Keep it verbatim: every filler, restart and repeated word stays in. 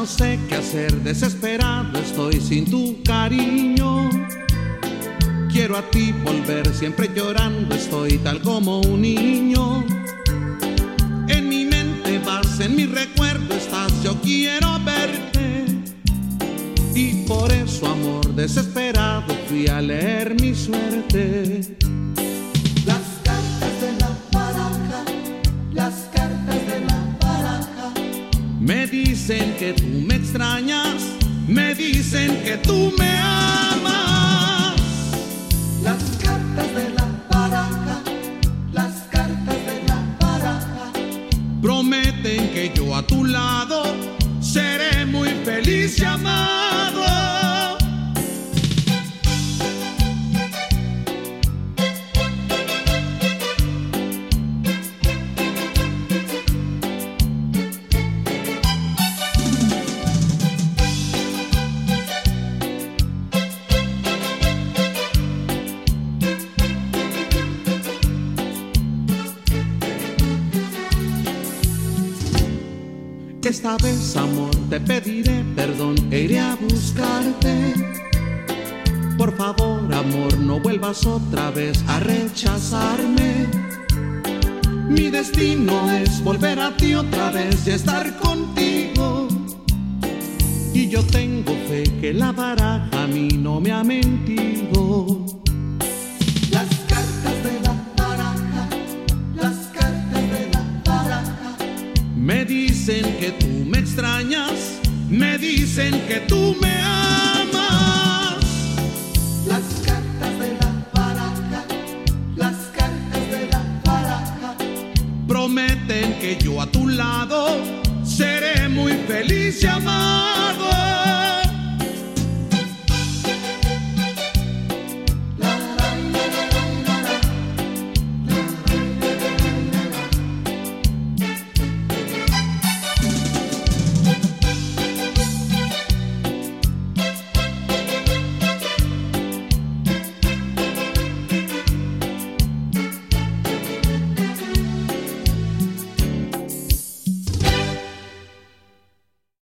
no sé qué hacer, desesperado estoy sin tu cariño. Quiero a ti volver, siempre llorando estoy tal como un niño. En mi mente vas, en mi recuerdo estás, yo quiero verte. Y por eso, amor, desesperado fui a leer mi suerte. Las cartas de la baraja, las cartas de la baraja me dicen que tú me extrañas, me dicen que tú me amas. Las cartas de la baraja, las cartas de la baraja prometen que yo a tu lado seré muy feliz y amado. Esta vez, amor, te pediré perdón e iré a buscarte. Por favor, amor, no vuelvas otra vez a rechazarme. Mi destino es volver a ti otra vez y estar contigo. Y yo tengo fe que la baraja a mí no me ha mentido. Las cartas de la baraja, las cartas de la baraja me dicen que tú me extrañas, me dicen que tú me amas. Las cartas de la baraja, las cartas de la baraja prometen que yo a tu lado seré muy feliz y amado.